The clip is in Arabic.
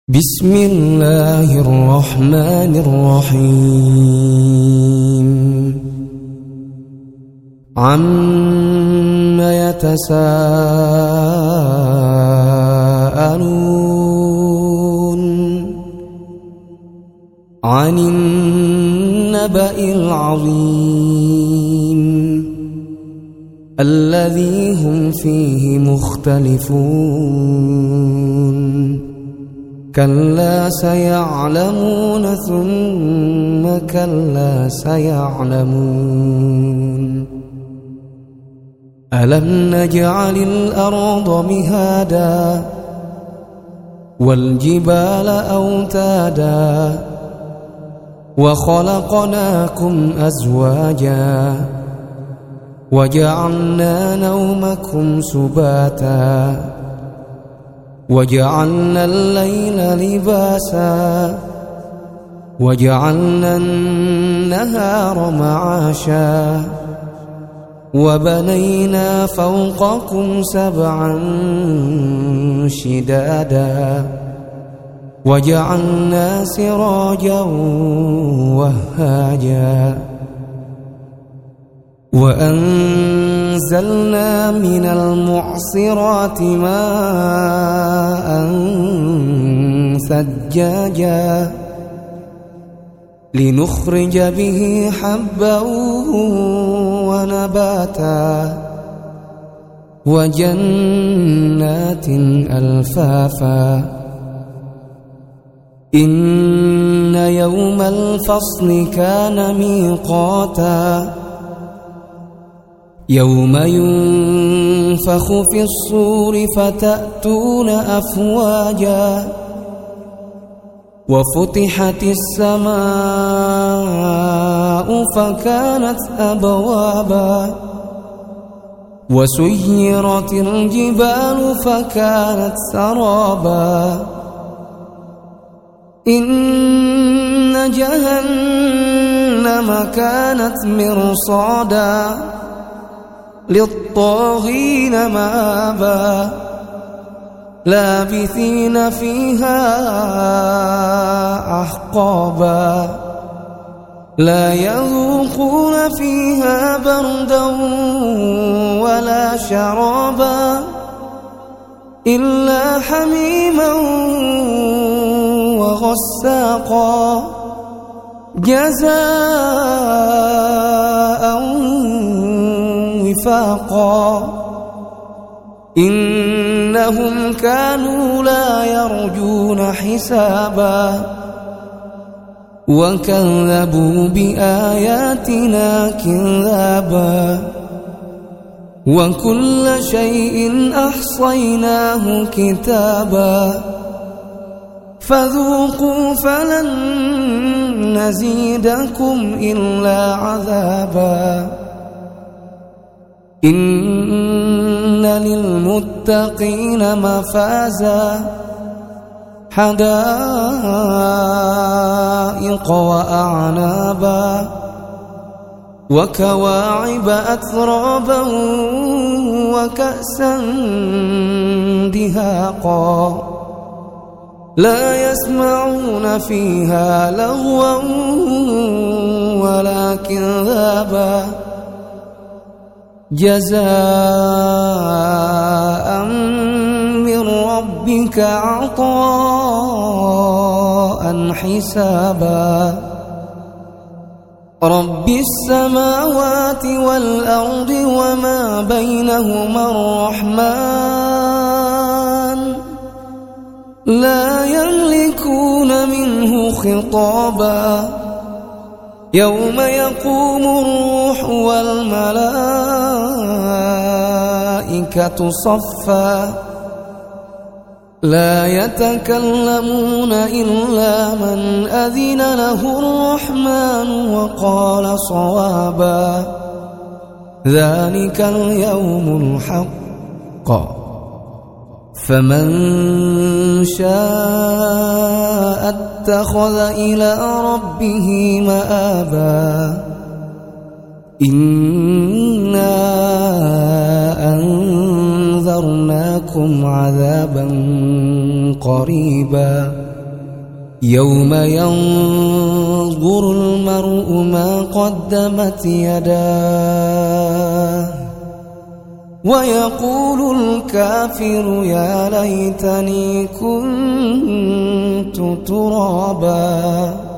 بسم الله الرحمن الرحيم عم يتساءلون عن النبأ العظيم الذي هم فيه مختلفون كلا سيعلمون ثم كلا سيعلمون ألم نجعل الأرض مهادا والجبال أوتادا وخلقناكم أزواجا وجعلنا نومكم سباتا وجعلنا الليل لباسا وجعلنا النهار معاشا وبنينا فوقكم سبعا شدادا وجعلنا سراجا وهاجا وأنزلنا من المعصرات ماء ثجاجا لنخرج به حبا ونباتا وجنات ألفافا إن يوم الفصل كان ميقاتا يوم ينفخ في الصور فتأتون أفواجا وفتحت السماء فكانت أبوابا وسيرت الجبال فكانت سرابا إن جهنم كانت مرصادا للطاغين مآبا لابثين فيها أحقابا لا يذوقون فيها بردا ولا شرابا إلا حميما وغساقا جزاء وفاقا إنهم كانوا لا يرجون حسابا وكذبوا بآياتنا كذابا وكل شيء أحصيناه كتابا فذوقوا فلن نزيدكم إلا عذابا إن للمتقين مفازا حدائق وأعنابا وكواعب أترابا وكأسا دهاقا لا يسمعون فيها لغوا ولا كذابا جزاء من ربك عطاء حسابا رب السماوات والأرض وما بينهما الرحمن لا يملكون منه خطابا يوم يقوم الروح والملائكة صفا لا يتكلمون إلا من أذن له الرحمن وقال صوابا ذلك اليوم الحق فمن شاء اتخذ إلى ربه مآبا إنا أنذرناكم عذابا قريبا يوم ينظر المرء ما قدمت يداه ويقول الكافر يا ليتني كنت ترابا.